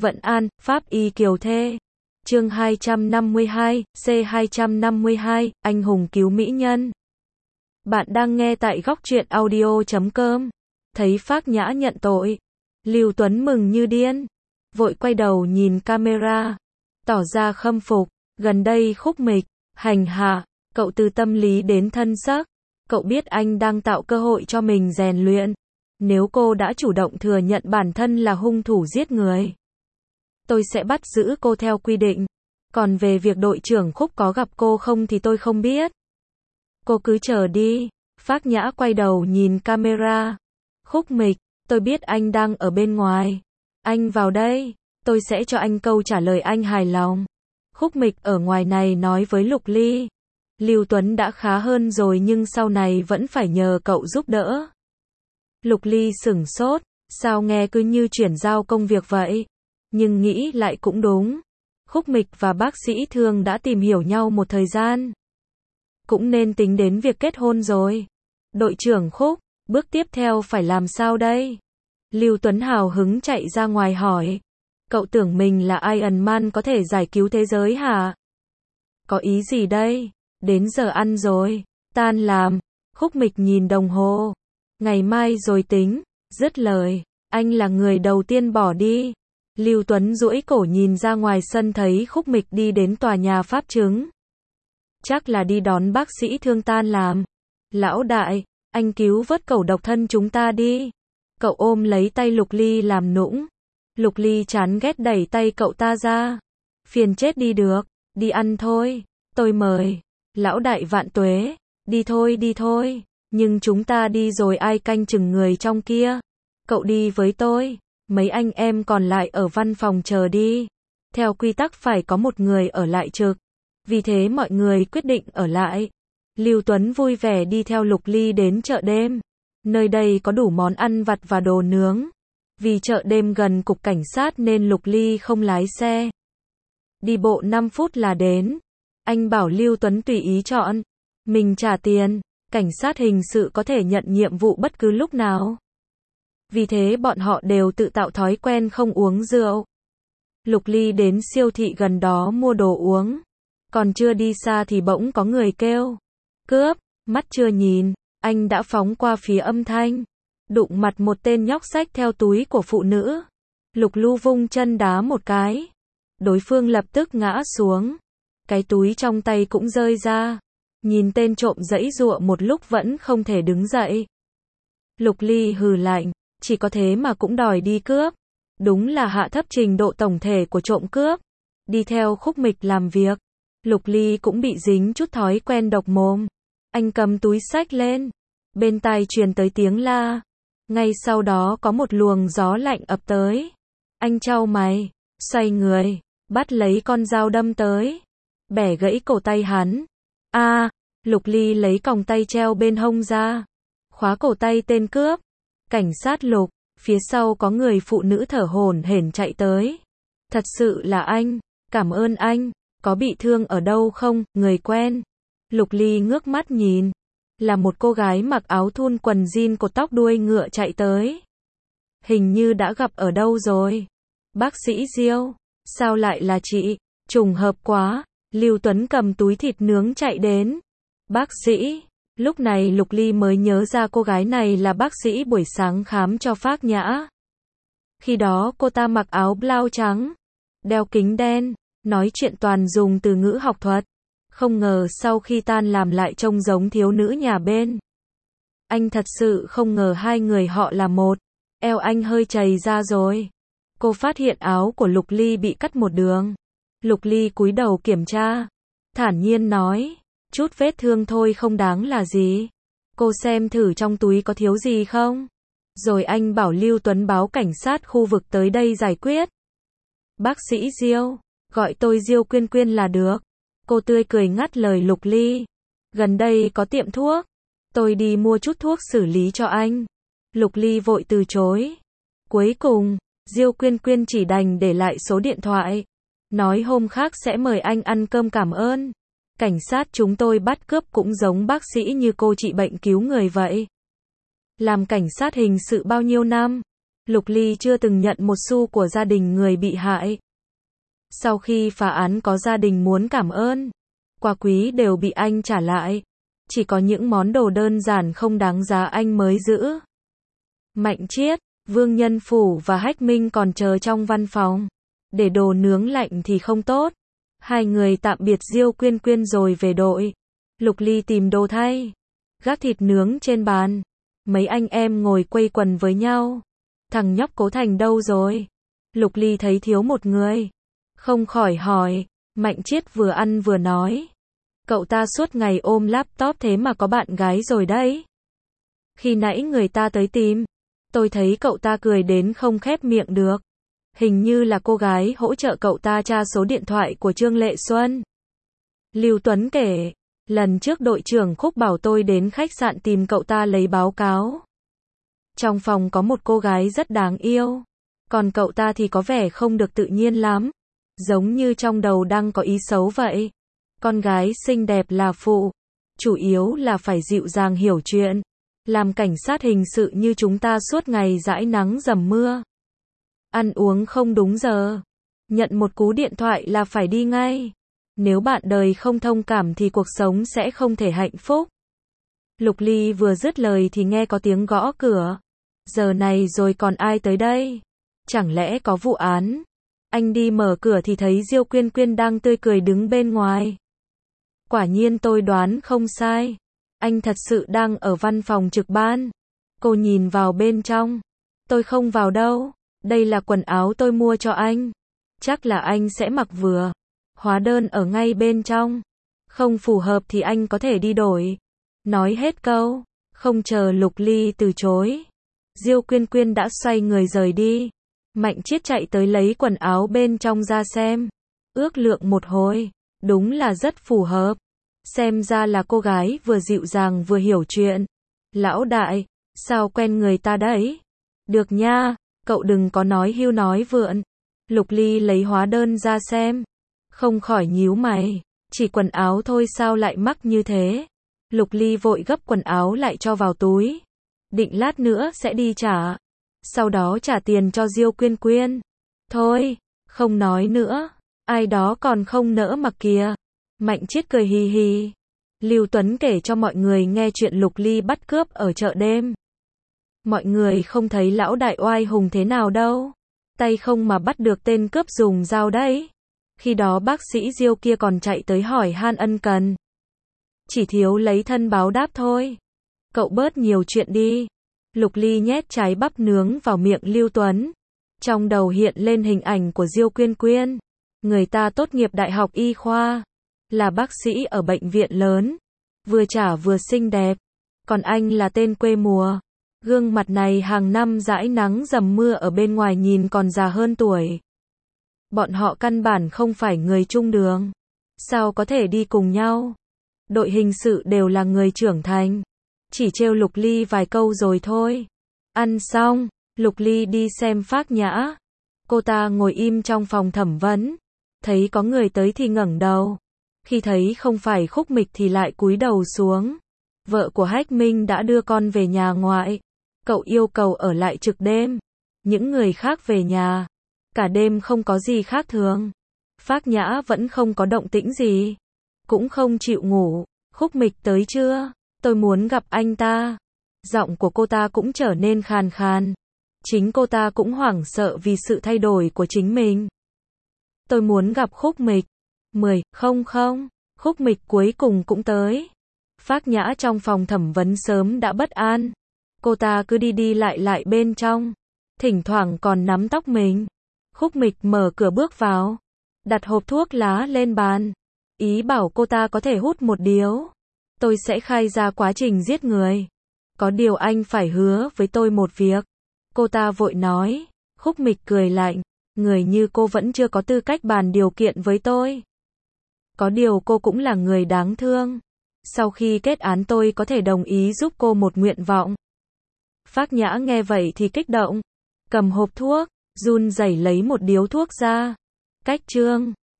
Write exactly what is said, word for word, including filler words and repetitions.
Vận An, Pháp Y Kiều Thê. Chương hai trăm năm mươi hai, C hai trăm năm mươi hai, anh hùng cứu mỹ nhân. Bạn đang nghe tại góc truyện audio chấm com. Thấy Phác Nhã nhận tội, Lưu Tuấn mừng như điên, vội quay đầu nhìn camera, tỏ ra khâm phục. Gần đây Khúc Mịch hành hạ cậu từ tâm lý đến thân xác, cậu biết anh đang tạo cơ hội cho mình rèn luyện. Nếu cô đã chủ động thừa nhận bản thân là hung thủ giết người, tôi sẽ bắt giữ cô theo quy định. Còn về việc đội trưởng Khúc có gặp cô không thì tôi không biết. Cô cứ chờ đi. Phác Nhã quay đầu nhìn camera. Khúc Mịch, tôi biết anh đang ở bên ngoài. Anh vào đây, tôi sẽ cho anh câu trả lời anh hài lòng. Khúc Mịch ở ngoài này nói với Lục Ly. Lưu Tuấn đã khá hơn rồi nhưng sau này vẫn phải nhờ cậu giúp đỡ. Lục Ly sửng sốt, sao nghe cứ như chuyển giao công việc vậy. Nhưng nghĩ lại cũng đúng. Khúc Mịch và bác sĩ Thương đã tìm hiểu nhau một thời gian, cũng nên tính đến việc kết hôn rồi. Đội trưởng Khúc, bước tiếp theo phải làm sao đây? Lưu Tuấn hào hứng chạy ra ngoài hỏi. Cậu tưởng mình là Iron Man có thể giải cứu thế giới hả? Có ý gì đây? Đến giờ ăn rồi. Tan làm. Khúc Mịch nhìn đồng hồ. Ngày mai rồi tính. Dứt lời, anh là người đầu tiên bỏ đi. Lưu Tuấn duỗi cổ nhìn ra ngoài sân thấy Khúc Mịch đi đến tòa nhà pháp chứng. Chắc là đi đón bác sĩ Thương tan làm. Lão đại, anh cứu vớt cẩu độc thân chúng ta đi. Cậu ôm lấy tay Lục Ly làm nũng. Lục Ly chán ghét đẩy tay cậu ta ra. Phiền chết đi được, đi ăn thôi, tôi mời. Lão đại vạn tuế, đi thôi đi thôi, nhưng chúng ta đi rồi ai canh chừng người trong kia? Cậu đi với tôi, mấy anh em còn lại ở văn phòng chờ đi. Theo quy tắc phải có một người ở lại trực. Vì thế mọi người quyết định ở lại. Lưu Tuấn vui vẻ đi theo Lục Ly đến chợ đêm. Nơi đây có đủ món ăn vặt và đồ nướng. Vì chợ đêm gần cục cảnh sát nên Lục Ly không lái xe. Đi bộ năm phút là đến. Anh bảo Lưu Tuấn tùy ý chọn. Mình trả tiền. Cảnh sát hình sự có thể nhận nhiệm vụ bất cứ lúc nào. Vì thế bọn họ đều tự tạo thói quen không uống rượu. Lục Ly đến siêu thị gần đó mua đồ uống. Còn chưa đi xa thì bỗng có người kêu. Cướp, mắt chưa nhìn, anh đã phóng qua phía âm thanh. Đụng mặt một tên nhóc xách theo túi của phụ nữ. Lục Lu vung chân đá một cái. Đối phương lập tức ngã xuống. Cái túi trong tay cũng rơi ra. Nhìn tên trộm giãy giụa một lúc vẫn không thể đứng dậy. Lục Ly hừ lạnh, chỉ có thế mà cũng đòi đi cướp. Đúng là hạ thấp trình độ tổng thể của trộm cướp. Đi theo Khúc Mịch làm việc. Lục Ly cũng bị dính chút thói quen độc mồm. Anh cầm túi xách lên. Bên tai truyền tới tiếng la. Ngay sau đó có một luồng gió lạnh ập tới. Anh chau mày, xoay người, bắt lấy con dao đâm tới. Bẻ gãy cổ tay hắn. A, à, Lục Ly lấy còng tay treo bên hông ra. Khóa cổ tay tên cướp. Cảnh sát Lục, phía sau có người phụ nữ thở hổn hển chạy tới. Thật sự là anh, cảm ơn anh. Có bị thương ở đâu không, người quen? Lục Ly ngước mắt nhìn. Là một cô gái mặc áo thun quần jean cột tóc đuôi ngựa chạy tới. Hình như đã gặp ở đâu rồi. Bác sĩ Diêu, sao lại là chị? Trùng hợp quá. Lưu Tuấn cầm túi thịt nướng chạy đến. Bác sĩ. Lúc này Lục Ly mới nhớ ra cô gái này là bác sĩ buổi sáng khám cho Phác Nhã. Khi đó cô ta mặc áo blau trắng, đeo kính đen, nói chuyện toàn dùng từ ngữ học thuật. Không ngờ sau khi tan làm lại trông giống thiếu nữ nhà bên. Anh thật sự không ngờ hai người họ là một. Eo anh hơi chày ra rồi. Cô phát hiện áo của Lục Ly bị cắt một đường. Lục Ly cúi đầu kiểm tra. Thản nhiên nói. Chút vết thương thôi không đáng là gì. Cô xem thử trong túi có thiếu gì không. Rồi anh bảo Lưu Tuấn báo cảnh sát khu vực tới đây giải quyết. Bác sĩ Diêu, gọi tôi Diêu Quyên Quyên là được. Cô tươi cười ngắt lời Lục Ly. Gần đây có tiệm thuốc. Tôi đi mua chút thuốc xử lý cho anh. Lục Ly vội từ chối. Cuối cùng, Diêu Quyên Quyên chỉ đành để lại số điện thoại. Nói hôm khác sẽ mời anh ăn cơm cảm ơn. Cảnh sát chúng tôi bắt cướp cũng giống bác sĩ như cô trị bệnh cứu người vậy. Làm cảnh sát hình sự bao nhiêu năm? Lục Ly chưa từng nhận một xu của gia đình người bị hại. Sau khi phá án có gia đình muốn cảm ơn, quà quý đều bị anh trả lại. Chỉ có những món đồ đơn giản không đáng giá anh mới giữ. Mạnh Chiết, Vương Nhân Phủ và Hách Minh còn chờ trong văn phòng. Để đồ nướng lạnh thì không tốt. Hai người tạm biệt Diêu Quyên Quyên rồi về đội. Lục Ly tìm đồ thay. Gác thịt nướng trên bàn. Mấy anh em ngồi quây quần với nhau. Thằng nhóc Cố Thành đâu rồi? Lục Ly thấy thiếu một người. Không khỏi hỏi. Mạnh Chiết vừa ăn vừa nói. Cậu ta suốt ngày ôm laptop thế mà có bạn gái rồi đấy. Khi nãy người ta tới tìm. Tôi thấy cậu ta cười đến không khép miệng được. Hình như là cô gái hỗ trợ cậu ta tra số điện thoại của Trương Lệ Xuân. Lưu Tuấn kể. Lần trước đội trưởng Khúc bảo tôi đến khách sạn tìm cậu ta lấy báo cáo. Trong phòng có một cô gái rất đáng yêu. Còn cậu ta thì có vẻ không được tự nhiên lắm. Giống như trong đầu đang có ý xấu vậy. Con gái xinh đẹp là phụ. Chủ yếu là phải dịu dàng hiểu chuyện. Làm cảnh sát hình sự như chúng ta suốt ngày dãi nắng dầm mưa. Ăn uống không đúng giờ. Nhận một cú điện thoại là phải đi ngay. Nếu bạn đời không thông cảm thì cuộc sống sẽ không thể hạnh phúc. Lục Ly vừa dứt lời thì nghe có tiếng gõ cửa. Giờ này rồi còn ai tới đây? Chẳng lẽ có vụ án? Anh đi mở cửa thì thấy Diêu Quyên Quyên đang tươi cười đứng bên ngoài. Quả nhiên tôi đoán không sai. Anh thật sự đang ở văn phòng trực ban. Cô nhìn vào bên trong. Tôi không vào đâu. Đây là quần áo tôi mua cho anh. Chắc là anh sẽ mặc vừa. Hóa đơn ở ngay bên trong. Không phù hợp thì anh có thể đi đổi. Nói hết câu. Không chờ Lục Ly từ chối. Diêu Quyên Quyên đã xoay người rời đi. Mạnh Chiết chạy tới lấy quần áo bên trong ra xem. Ước lượng một hồi. Đúng là rất phù hợp. Xem ra là cô gái vừa dịu dàng vừa hiểu chuyện. Lão đại, sao quen người ta đấy? Được nha, cậu đừng có nói hưu nói vượn. Lục Ly lấy hóa đơn ra xem. Không khỏi nhíu mày. Chỉ quần áo thôi sao lại mắc như thế? Lục Ly vội gấp quần áo lại cho vào túi. Định lát nữa sẽ đi trả. Sau đó trả tiền cho Diêu Quyên Quyên. Thôi, không nói nữa. Ai đó còn không nỡ mặc kìa. Mạnh Chiết cười hì hì. Lưu Tuấn kể cho mọi người nghe chuyện Lục Ly bắt cướp ở chợ đêm. Mọi người không thấy lão đại oai hùng thế nào đâu. Tay không mà bắt được tên cướp dùng dao đấy. Khi đó bác sĩ Diêu kia còn chạy tới hỏi han ân cần. Chỉ thiếu lấy thân báo đáp thôi. Cậu bớt nhiều chuyện đi. Lục Ly nhét trái bắp nướng vào miệng Lưu Tuấn. Trong đầu hiện lên hình ảnh của Diêu Quyên Quyên. Người ta tốt nghiệp đại học y khoa. Là bác sĩ ở bệnh viện lớn. Vừa trả vừa xinh đẹp. Còn anh là tên quê mùa. Gương mặt này hàng năm dãi nắng dầm mưa ở bên ngoài nhìn còn già hơn tuổi. Bọn họ căn bản không phải người chung đường. Sao có thể đi cùng nhau? Đội hình sự đều là người trưởng thành. Chỉ trêu Lục Ly vài câu rồi thôi. Ăn xong, Lục Ly đi xem Phác Nhã. Cô ta ngồi im trong phòng thẩm vấn. Thấy có người tới thì ngẩng đầu. Khi thấy không phải Khúc Mịch thì lại cúi đầu xuống. Vợ của Hách Minh đã đưa con về nhà ngoại. Cậu yêu cầu ở lại trực đêm. Những người khác về nhà. Cả đêm không có gì khác thường. Phác Nhã vẫn không có động tĩnh gì. Cũng không chịu ngủ. Khúc Mịch tới chưa? Tôi muốn gặp anh ta. Giọng của cô ta cũng trở nên khàn khàn. Chính cô ta cũng hoảng sợ vì sự thay đổi của chính mình. Tôi muốn gặp Khúc Mịch. Mười, không không. Khúc Mịch cuối cùng cũng tới. Phác Nhã trong phòng thẩm vấn sớm đã bất an. Cô ta cứ đi đi lại lại bên trong. Thỉnh thoảng còn nắm tóc mình. Khúc Mịch mở cửa bước vào. Đặt hộp thuốc lá lên bàn. Ý bảo cô ta có thể hút một điếu. Tôi sẽ khai ra quá trình giết người. Có điều anh phải hứa với tôi một việc. Cô ta vội nói. Khúc Mịch cười lạnh. Người như cô vẫn chưa có tư cách bàn điều kiện với tôi. Có điều cô cũng là người đáng thương. Sau khi kết án tôi có thể đồng ý giúp cô một nguyện vọng. Phác Nhã nghe vậy thì kích động. Cầm hộp thuốc, run rẩy lấy một điếu thuốc ra. Cách Trương.